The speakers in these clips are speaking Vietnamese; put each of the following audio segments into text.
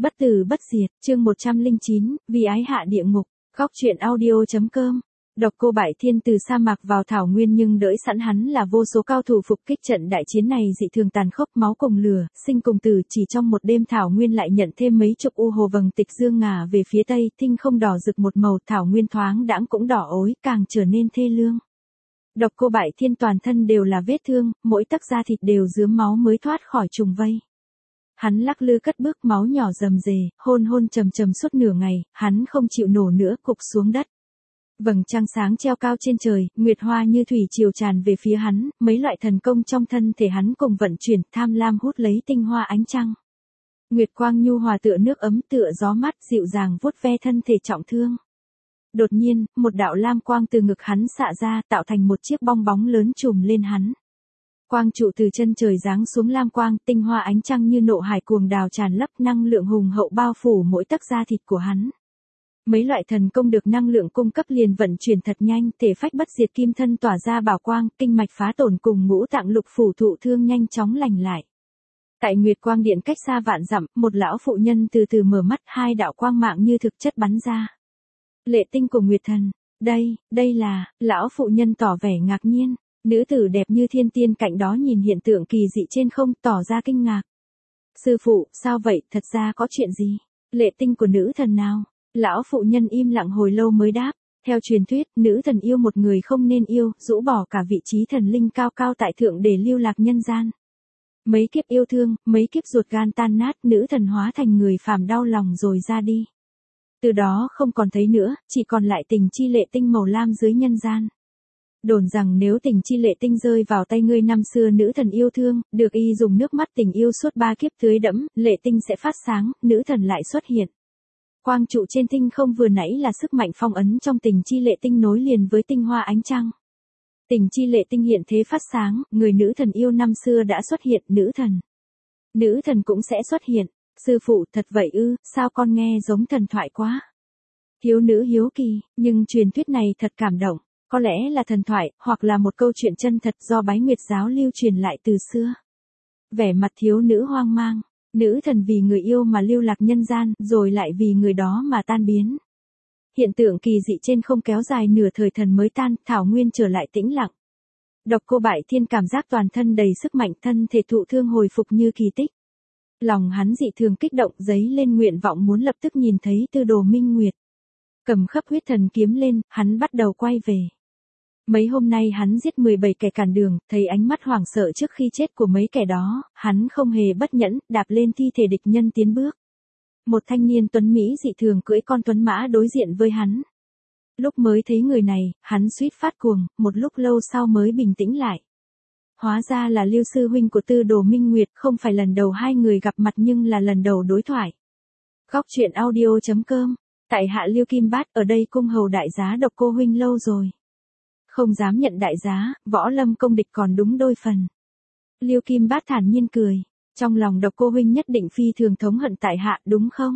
Bất tử bất diệt, chương 109, vì ái hạ địa ngục, góc truyện audio.com. Độc Cô Bại Thiên từ sa mạc vào thảo nguyên nhưng đợi sẵn hắn là vô số cao thủ phục kích, trận đại chiến này dị thường tàn khốc, máu cùng lửa, sinh cùng tử, chỉ trong một đêm thảo nguyên lại nhận thêm mấy chục u hồ vầng tịch dương ngả về phía tây, tinh không đỏ rực một màu, thảo nguyên thoáng đãng cũng đỏ ối, càng trở nên thê lương. Độc Cô Bại Thiên toàn thân đều là vết thương, mỗi tấc da thịt đều rướm máu mới thoát khỏi trùng vây. Hắn lắc lư cất bước, máu nhỏ rầm rề, hôn hôn trầm trầm suốt nửa ngày, hắn không chịu nổi nữa, cục xuống đất. Vầng trăng sáng treo cao trên trời, nguyệt hoa như thủy triều tràn về phía hắn, mấy loại thần công trong thân thể hắn cùng vận chuyển, tham lam hút lấy tinh hoa ánh trăng. Nguyệt quang nhu hòa tựa nước ấm, tựa gió mát dịu dàng vuốt ve thân thể trọng thương. Đột nhiên, một đạo lam quang từ ngực hắn xạ ra, tạo thành một chiếc bong bóng lớn trùm lên hắn. Quang trụ từ chân trời giáng xuống lam quang, tinh hoa ánh trăng như nộ hải cuồng đào tràn lấp, năng lượng hùng hậu bao phủ mỗi tấc da thịt của hắn. Mấy loại thần công được năng lượng cung cấp liền vận chuyển thật nhanh, thể phách bất diệt kim thân tỏa ra bảo quang, kinh mạch phá tổn cùng ngũ tạng lục phủ thụ thương nhanh chóng lành lại. Tại Nguyệt Quang Điện cách xa vạn dặm, một lão phụ nhân từ từ mở mắt, hai đạo quang mạng như thực chất bắn ra. Lệ Tinh cùng Nguyệt Thần, đây là, lão phụ nhân tỏ vẻ ngạc nhiên. Nữ tử đẹp như thiên tiên cạnh đó nhìn hiện tượng kỳ dị trên không, tỏ ra kinh ngạc. Sư phụ, sao vậy, thật ra có chuyện gì? Lệ Tinh của nữ thần nào? Lão phụ nhân im lặng hồi lâu mới đáp. Theo truyền thuyết, nữ thần yêu một người không nên yêu, rũ bỏ cả vị trí thần linh cao cao tại thượng để lưu lạc nhân gian. Mấy kiếp yêu thương, mấy kiếp ruột gan tan nát, nữ thần hóa thành người phàm đau lòng rồi ra đi. Từ đó không còn thấy nữa, chỉ còn lại tình chi Lệ Tinh màu lam dưới nhân gian. Đồn rằng nếu tình chi Lệ Tinh rơi vào tay ngươi năm xưa nữ thần yêu thương, được y dùng nước mắt tình yêu suốt 3 kiếp tưới đẫm, Lệ Tinh sẽ phát sáng, nữ thần lại xuất hiện. Quang trụ trên tinh không vừa nãy là sức mạnh phong ấn trong tình chi Lệ Tinh nối liền với tinh hoa ánh trăng. Tình chi Lệ Tinh hiện thế phát sáng, người nữ thần yêu năm xưa đã xuất hiện, nữ thần cũng sẽ xuất hiện. Sư phụ, thật vậy ư, sao con nghe giống thần thoại quá. Thiếu nữ hiếu kỳ, nhưng truyền thuyết này thật cảm động. Có lẽ là thần thoại, hoặc là một câu chuyện chân thật do Bái Nguyệt giáo lưu truyền lại từ xưa. Vẻ mặt thiếu nữ hoang mang, nữ thần vì người yêu mà lưu lạc nhân gian, rồi lại vì người đó mà tan biến. Hiện tượng kỳ dị trên không kéo dài nửa thời thần mới tan, thảo nguyên trở lại tĩnh lặng. Độc Cô Bại Thiên cảm giác toàn thân đầy sức mạnh, thân thể thụ thương hồi phục như kỳ tích. Lòng hắn dị thường kích động, dấy lên nguyện vọng muốn lập tức nhìn thấy Tư Đồ Minh Nguyệt. Cầm khắp huyết thần kiếm lên, hắn bắt đầu quay về. Mấy hôm nay hắn giết 17 kẻ cản đường, thấy ánh mắt hoảng sợ trước khi chết của mấy kẻ đó, hắn không hề bất nhẫn, đạp lên thi thể địch nhân tiến bước. Một thanh niên tuấn Mỹ dị thường cưỡi con tuấn mã đối diện với hắn. Lúc mới thấy người này, hắn suýt phát cuồng, một lúc lâu sau mới bình tĩnh lại. Hóa ra là Lưu sư huynh của Tư Đồ Minh Nguyệt, không phải lần đầu hai người gặp mặt nhưng là lần đầu đối thoại. Góc truyện audio.com, tại hạ Lưu Kim Bát, ở đây cung hầu đại giá Độc Cô huynh lâu rồi. Không dám nhận đại giá, võ lâm công địch còn đúng đôi phần. Lưu Kim Bát thản nhiên cười, trong lòng Độc Cô huynh nhất định phi thường thống hận tại hạ, đúng không?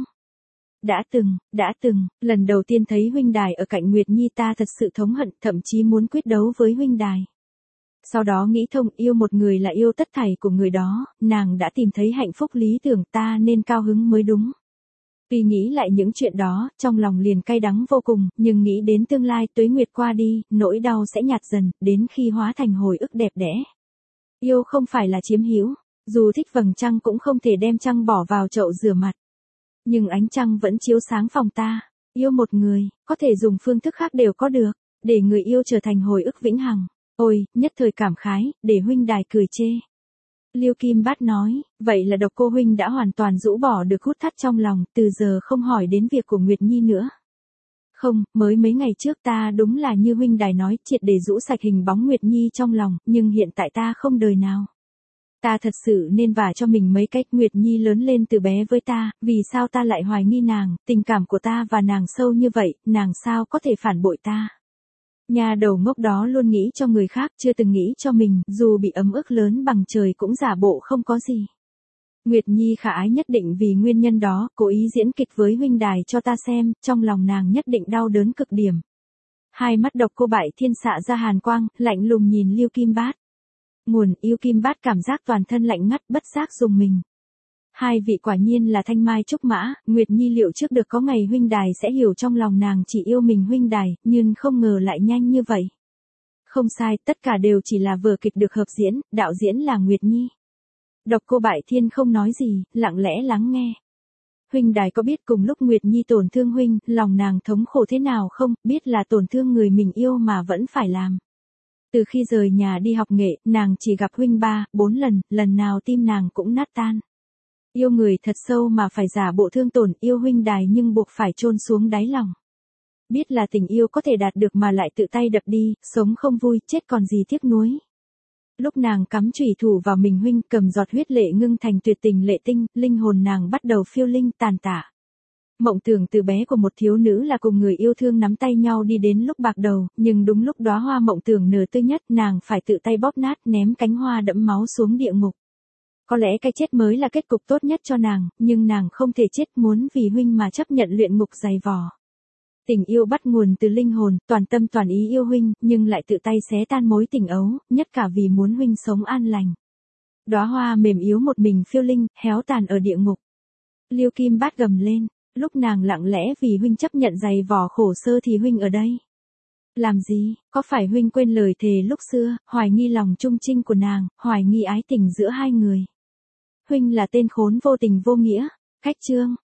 Đã từng, lần đầu tiên thấy huynh đài ở cạnh Nguyệt Nhi ta thật sự thống hận, thậm chí muốn quyết đấu với huynh đài. Sau đó nghĩ thông, yêu một người là yêu tất thảy của người đó, nàng đã tìm thấy hạnh phúc lý tưởng, ta nên cao hứng mới đúng. Vì nghĩ lại những chuyện đó, trong lòng liền cay đắng vô cùng, nhưng nghĩ đến tương lai tuế nguyệt qua đi, nỗi đau sẽ nhạt dần, đến khi hóa thành hồi ức đẹp đẽ. Yêu không phải là chiếm hữu, dù thích vầng trăng cũng không thể đem trăng bỏ vào chậu rửa mặt. Nhưng ánh trăng vẫn chiếu sáng phòng ta, yêu một người, có thể dùng phương thức khác đều có được, để người yêu trở thành hồi ức vĩnh hằng. Ôi, nhất thời cảm khái, để huynh đài cười chê. Lưu Kim Bát nói, vậy là Độc Cô huynh đã hoàn toàn rũ bỏ được hút thắt trong lòng, từ giờ không hỏi đến việc của Nguyệt Nhi nữa. Không, mới mấy ngày trước ta đúng là như huynh đài nói, triệt để rũ sạch hình bóng Nguyệt Nhi trong lòng, nhưng hiện tại ta không đời nào. Ta thật sự nên vả cho mình mấy cách. Nguyệt Nhi lớn lên từ bé với ta, vì sao ta lại hoài nghi nàng, tình cảm của ta và nàng sâu như vậy, nàng sao có thể phản bội ta. Nhà đầu ngốc đó luôn nghĩ cho người khác, chưa từng nghĩ cho mình, dù bị ấm ức lớn bằng trời cũng giả bộ không có gì. Nguyệt Nhi khả ái nhất định vì nguyên nhân đó, cố ý diễn kịch với huynh đài cho ta xem, trong lòng nàng nhất định đau đớn cực điểm. Hai mắt Độc Cô Bại Thiên xạ ra hàn quang, lạnh lùng nhìn Lưu Kim Bát. Nguồn, Lưu Kim Bát cảm giác toàn thân lạnh ngắt, bất giác rùng mình. Hai vị quả nhiên là thanh mai trúc mã, Nguyệt Nhi liệu trước được có ngày huynh đài sẽ hiểu trong lòng nàng chỉ yêu mình huynh đài, nhưng không ngờ lại nhanh như vậy. Không sai, tất cả đều chỉ là vở kịch được hợp diễn, đạo diễn là Nguyệt Nhi. Độc Cô Bại Thiên không nói gì, lặng lẽ lắng nghe. Huynh đài có biết cùng lúc Nguyệt Nhi tổn thương huynh, lòng nàng thống khổ thế nào không, biết là tổn thương người mình yêu mà vẫn phải làm. Từ khi rời nhà đi học nghệ, nàng chỉ gặp huynh 3-4 lần, lần nào tim nàng cũng nát tan. Yêu người thật sâu mà phải giả bộ thương tổn, yêu huynh đài nhưng buộc phải chôn xuống đáy lòng. Biết là tình yêu có thể đạt được mà lại tự tay đập đi, sống không vui, chết còn gì tiếc nuối. Lúc nàng cắm chủy thủ vào mình huynh, cầm giọt huyết lệ ngưng thành tuyệt tình lệ tinh, linh hồn nàng bắt đầu phiêu linh tàn tả. Mộng tưởng từ bé của một thiếu nữ là cùng người yêu thương nắm tay nhau đi đến lúc bạc đầu, nhưng đúng lúc đóa hoa mộng tưởng nở tươi nhất, nàng phải tự tay bóp nát ném cánh hoa đẫm máu xuống địa ngục. Có lẽ cái chết mới là kết cục tốt nhất cho nàng, nhưng nàng không thể chết, muốn vì huynh mà chấp nhận luyện ngục dày vò. Tình yêu bắt nguồn từ linh hồn, toàn tâm toàn ý yêu huynh, nhưng lại tự tay xé tan mối tình ấu, nhất cả vì muốn huynh sống an lành. Đóa hoa mềm yếu một mình phiêu linh, héo tàn ở địa ngục. Liêu Kim Bát gầm lên, lúc nàng lặng lẽ vì huynh chấp nhận dày vò khổ sơ thì huynh ở đây. Làm gì, có phải huynh quên lời thề lúc xưa, hoài nghi lòng trung trinh của nàng, hoài nghi ái tình giữa hai người. Huynh là tên khốn vô tình vô nghĩa. Cách chương